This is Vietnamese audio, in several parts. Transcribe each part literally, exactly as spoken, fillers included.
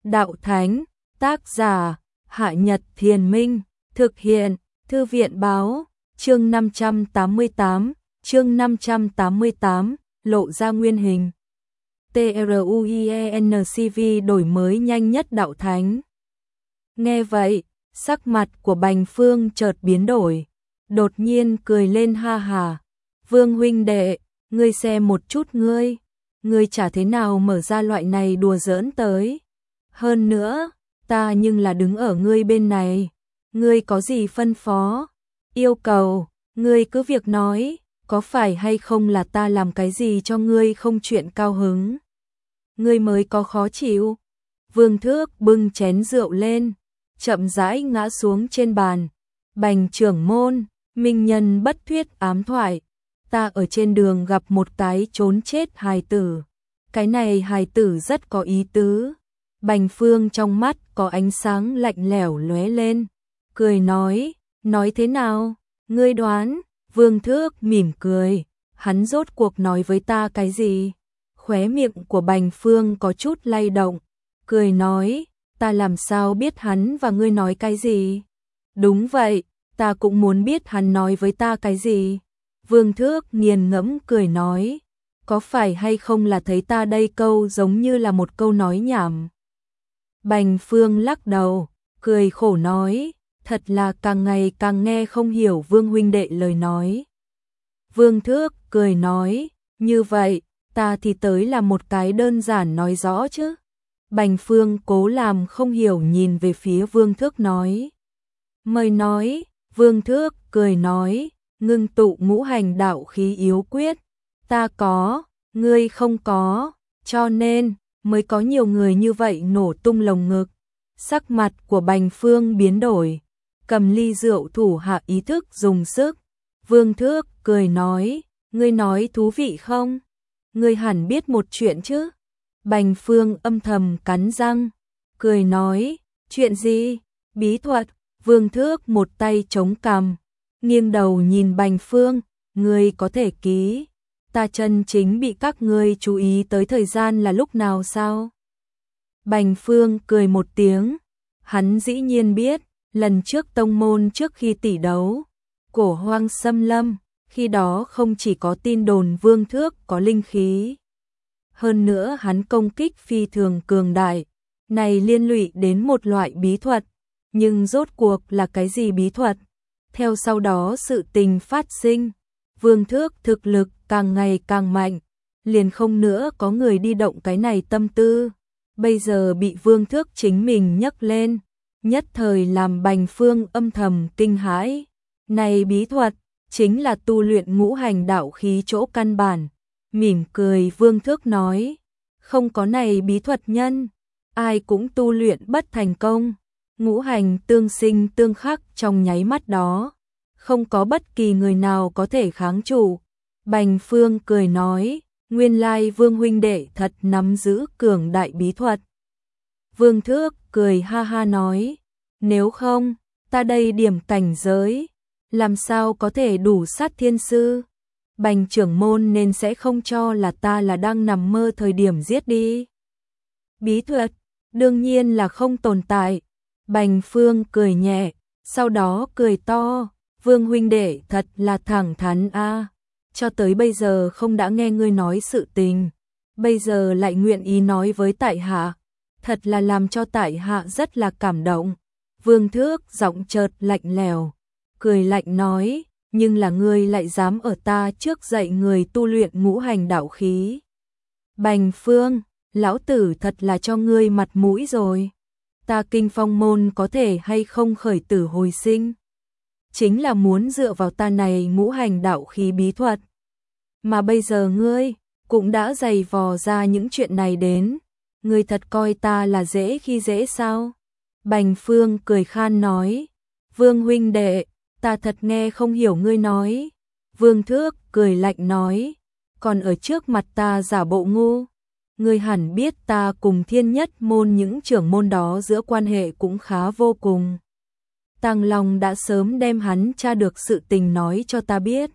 đạo thánh, tác giả, Hạ Nhật Thiền Minh, thực hiện, Thư viện Báo, chương năm trăm tám mươi tám, chương năm trăm tám mươi tám, lộ ra nguyên hình. TRUIENCV đổi mới nhanh nhất đạo thánh. Nghe vậy, sắc mặt của Bành Phương chợt biến đổi, đột nhiên cười lên ha hà. Vương huynh đệ, ngươi xem một chút ngươi, ngươi chả thế nào mở ra loại này đùa giỡn tới. Hơn nữa, ta nhưng là đứng ở ngươi bên này, ngươi có gì phân phó, yêu cầu, ngươi cứ việc nói, có phải hay không là ta làm cái gì cho ngươi không chuyện cao hứng. Ngươi mới có khó chịu. Vương Thước bưng chén rượu lên, chậm rãi ngã xuống trên bàn. Bành trưởng môn, minh nhân bất thuyết ám thoại. Ta ở trên đường gặp một cái trốn chết hài tử. Cái này hài tử rất có ý tứ. Bành Phương trong mắt có ánh sáng lạnh lẽo lóe lên, cười nói, nói thế nào, ngươi đoán. Vương Thước mỉm cười, hắn rốt cuộc nói với ta cái gì? Khóe miệng của Bành Phương có chút lay động, cười nói, ta làm sao biết hắn và ngươi nói cái gì? Đúng vậy, ta cũng muốn biết hắn nói với ta cái gì. Vương Thước nghiền ngẫm cười nói, có phải hay không là thấy ta đây câu giống như là một câu nói nhảm? Bành Phương lắc đầu, cười khổ nói, thật là càng ngày càng nghe không hiểu Vương huynh đệ lời nói. Vương Thước cười nói, như vậy, ta thì tới là một cái đơn giản nói rõ chứ. Bành Phương cố làm không hiểu nhìn về phía Vương Thước nói. Mời nói, Vương Thước cười nói, ngưng tụ ngũ hành đạo khí yếu quyết. Ta có, ngươi không có, cho nên mới có nhiều người như vậy nổ tung lồng ngực. Sắc mặt của Bành Phương biến đổi, cầm ly rượu thủ hạ ý thức dùng sức. Vương Thước cười nói, ngươi nói thú vị không? Ngươi hẳn biết một chuyện chứ? Bành Phương âm thầm cắn răng, cười nói, chuyện gì? Bí thuật. Vương Thước một tay chống cằm, nghiêng đầu nhìn Bành Phương, ngươi có thể ký. Ta chân chính bị các ngươi chú ý tới thời gian là lúc nào sao? Bành Phương cười một tiếng, hắn dĩ nhiên biết, lần trước tông môn trước khi tỷ đấu, Cổ Hoang xâm lâm, khi đó không chỉ có tin đồn Vương Thước có linh khí. Hơn nữa hắn công kích phi thường cường đại, này liên lụy đến một loại bí thuật, nhưng rốt cuộc là cái gì bí thuật? Theo sau đó sự tình phát sinh, Vương Thước thực lực càng ngày càng mạnh, liền không nữa có người đi động cái này tâm tư. Bây giờ bị Vương Thước chính mình nhấc lên, nhất thời làm Bành Phương âm thầm kinh hãi. Này bí thuật, chính là tu luyện ngũ hành đạo khí chỗ căn bản. Mỉm cười Vương Thước nói, không có này bí thuật nhân, ai cũng tu luyện bất thành công. Ngũ hành tương sinh tương khắc trong nháy mắt đó, không có bất kỳ người nào có thể kháng trụ. Bành Phương cười nói, nguyên lai Vương huynh đệ thật nắm giữ cường đại bí thuật. Vương Thước cười ha ha nói, nếu không, ta đây điểm cảnh giới, làm sao có thể đủ sát thiên sư? Bành trưởng môn nên sẽ không cho là ta là đang nằm mơ thời điểm giết đi. Bí thuật, đương nhiên là không tồn tại. Bành Phương cười nhẹ, sau đó cười to, Vương huynh đệ thật là thẳng thắn a, cho tới bây giờ không đã nghe ngươi nói sự tình, bây giờ lại nguyện ý nói với tại hạ, thật là làm cho tại hạ rất là cảm động. Vương Thước giọng chợt lạnh lẽo, cười lạnh nói, nhưng là ngươi lại dám ở ta trước dạy người tu luyện ngũ hành đạo khí. Bành Phương, lão tử thật là cho ngươi mặt mũi rồi. Ta Kinh Phong môn có thể hay không khởi tử hồi sinh, chính là muốn dựa vào ta này ngũ hành đạo khí bí thuật. Mà bây giờ ngươi cũng đã giày vò ra những chuyện này đến, ngươi thật coi ta là dễ khi dễ sao? Bành Phương cười khan nói, Vương huynh đệ, ta thật nghe không hiểu ngươi nói. Vương Thước cười lạnh nói, còn ở trước mặt ta giả bộ ngu. Ngươi hẳn biết ta cùng Thiên Nhất môn những trưởng môn đó giữa quan hệ cũng khá vô cùng. Tăng Long đã sớm đem hắn tra được sự tình nói cho ta biết.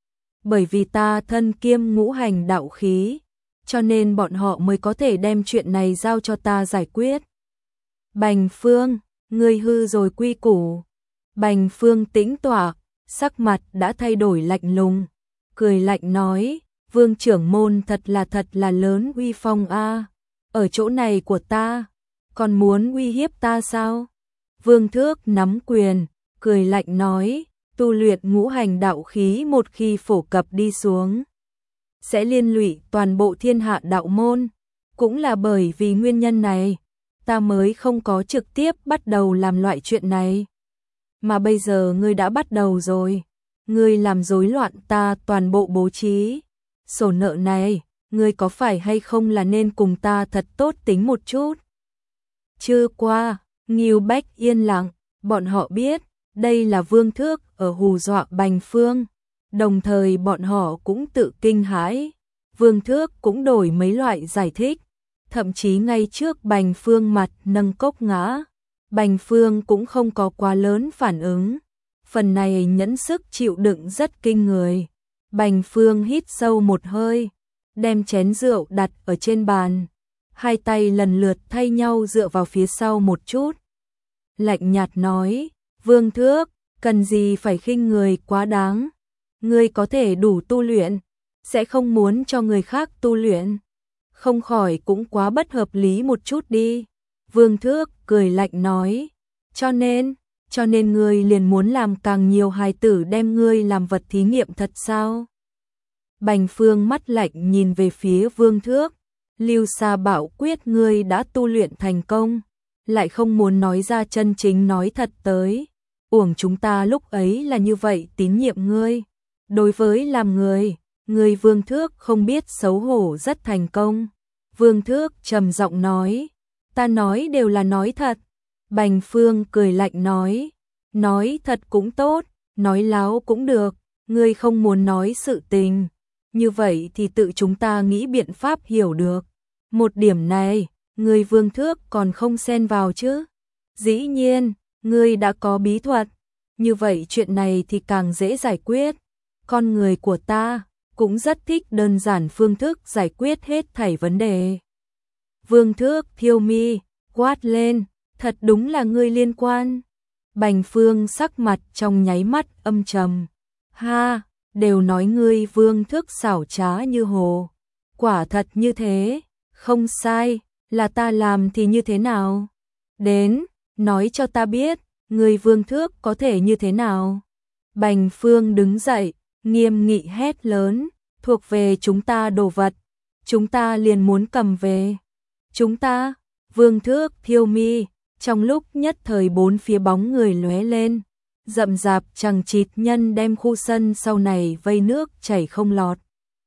Bởi vì ta thân kiêm ngũ hành đạo khí, cho nên bọn họ mới có thể đem chuyện này giao cho ta giải quyết. Bành Phương, ngươi hư rồi quy củ. Bành Phương tĩnh tọa, sắc mặt đã thay đổi lạnh lùng, cười lạnh nói, Vương trưởng môn thật là thật là lớn uy phong a, ở chỗ này của ta, còn muốn uy hiếp ta sao? Vương Thước nắm quyền, cười lạnh nói, tu luyện ngũ hành đạo khí một khi phổ cập đi xuống, sẽ liên lụy toàn bộ thiên hạ đạo môn, cũng là bởi vì nguyên nhân này, ta mới không có trực tiếp bắt đầu làm loại chuyện này. Mà bây giờ ngươi đã bắt đầu rồi, ngươi làm rối loạn ta toàn bộ bố trí. Sổ nợ này, ngươi có phải hay không là nên cùng ta thật tốt tính một chút? Chưa qua, Ngưu Bách yên lặng, bọn họ biết, đây là Vương Thước ở hù dọa Bành Phương, đồng thời bọn họ cũng tự kinh hãi. Vương Thước cũng đổi mấy loại giải thích, thậm chí ngay trước Bành Phương mặt nâng cốc ngã, Bành Phương cũng không có quá lớn phản ứng. Phần này nhẫn sức chịu đựng rất kinh người. Bành Phương hít sâu một hơi, đem chén rượu đặt ở trên bàn, hai tay lần lượt thay nhau dựa vào phía sau một chút. Lạnh nhạt nói, Vương Thước, cần gì phải khinh người quá đáng, ngươi có thể đủ tu luyện, sẽ không muốn cho người khác tu luyện, không khỏi cũng quá bất hợp lý một chút đi. Vương Thước cười lạnh nói, cho nên, cho nên ngươi liền muốn làm càng nhiều hài tử đem ngươi làm vật thí nghiệm thật sao? Bành Phương mắt lạnh nhìn về phía Vương Thước, Lưu Sa Bảo Quyết ngươi đã tu luyện thành công, lại không muốn nói ra chân chính nói thật tới. Uổng chúng ta lúc ấy là như vậy tín nhiệm ngươi. Đối với làm người, ngươi Vương Thước không biết xấu hổ rất thành công. Vương Thước trầm giọng nói, ta nói đều là nói thật. Bành Phương cười lạnh nói, nói thật cũng tốt, nói láo cũng được, ngươi không muốn nói sự tình. Như vậy thì tự chúng ta nghĩ biện pháp hiểu được. Một điểm này, ngươi Vương Thước còn không xen vào chứ. Dĩ nhiên, ngươi đã có bí thuật. Như vậy chuyện này thì càng dễ giải quyết. Con người của ta cũng rất thích đơn giản phương thức giải quyết hết thảy vấn đề. Vương Thước thiêu mi, quát lên, thật đúng là ngươi liên quan. Bành Phương sắc mặt trong nháy mắt âm trầm. Ha, đều nói ngươi Vương Thước xảo trá như hồ. Quả thật như thế, không sai, là ta làm thì như thế nào? Đến, nói cho ta biết, ngươi Vương Thước có thể như thế nào? Bành Phương đứng dậy, nghiêm nghị hét lớn, thuộc về chúng ta đồ vật, chúng ta liền muốn cầm về. Chúng ta, Vương Thước thiêu mi, trong lúc nhất thời bốn phía bóng người lóe lên, rậm rạp chằng chịt nhân đem khu sân sau này vây nước chảy không lọt.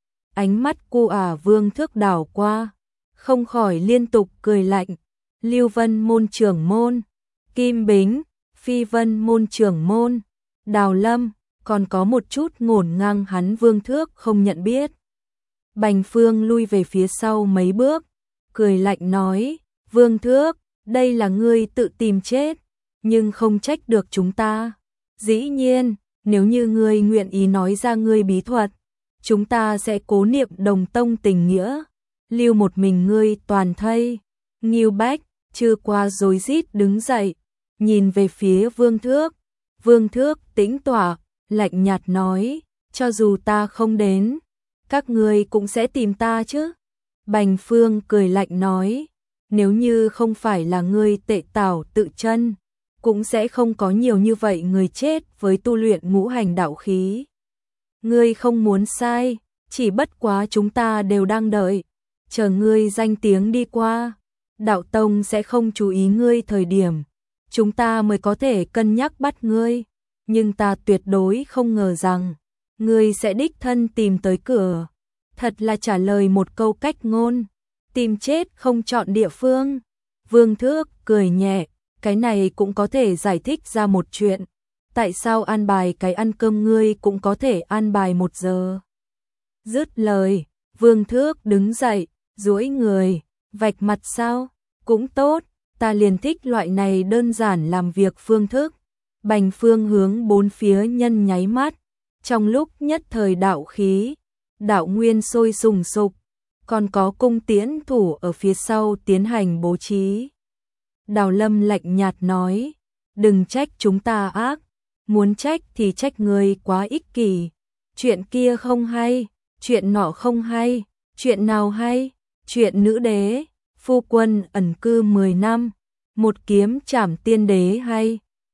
Ánh mắt cô ả Vương Thước đảo qua, không khỏi liên tục cười lạnh. Lưu Vân môn trưởng môn, Kim Bính, Phi Vân môn trưởng môn, Đào Lâm, còn có một chút ngổn ngang hắn Vương Thước không nhận biết. Bành Phương lui về phía sau mấy bước, cười lạnh nói, Vương Thước, đây là ngươi tự tìm chết, nhưng không trách được chúng ta. Dĩ nhiên, nếu như ngươi nguyện ý nói ra ngươi bí thuật, chúng ta sẽ cố niệm đồng tông tình nghĩa, lưu một mình ngươi toàn thây. Ngưu Bách, chưa qua rối rít đứng dậy, nhìn về phía Vương Thước. Vương Thước tĩnh tọa, lạnh nhạt nói, cho dù ta không đến, các ngươi cũng sẽ tìm ta chứ. Bành Phương cười lạnh nói, nếu như không phải là ngươi tệ tảo tự chân, cũng sẽ không có nhiều như vậy người chết với tu luyện ngũ hành đạo khí. Ngươi không muốn sai, chỉ bất quá chúng ta đều đang đợi, chờ ngươi danh tiếng đi qua, đạo tông sẽ không chú ý ngươi thời điểm, chúng ta mới có thể cân nhắc bắt ngươi, nhưng ta tuyệt đối không ngờ rằng, ngươi sẽ đích thân tìm tới cửa. Thật là trả lời một câu cách ngôn, tìm chết không chọn địa phương. Vương Thước cười nhẹ, cái này cũng có thể giải thích ra một chuyện. Tại sao an bài cái ăn cơm ngươi cũng có thể an bài một giờ? Dứt lời, Vương Thước đứng dậy, duỗi người, vạch mặt sao? Cũng tốt, ta liền thích loại này đơn giản làm việc phương thức. Bành Phương hướng bốn phía nhân nháy mắt, trong lúc nhất thời đạo khí, đạo nguyên sôi sùng sục, còn có cung tiễn thủ ở phía sau tiến hành bố trí. Đào Lâm lạnh nhạt nói, đừng trách chúng ta ác, muốn trách thì trách ngươi quá ích kỷ. Chuyện kia không hay, chuyện nọ không hay, chuyện nào hay? Chuyện nữ đế, phu quân ẩn cư mười năm, một kiếm trảm tiên đế hay?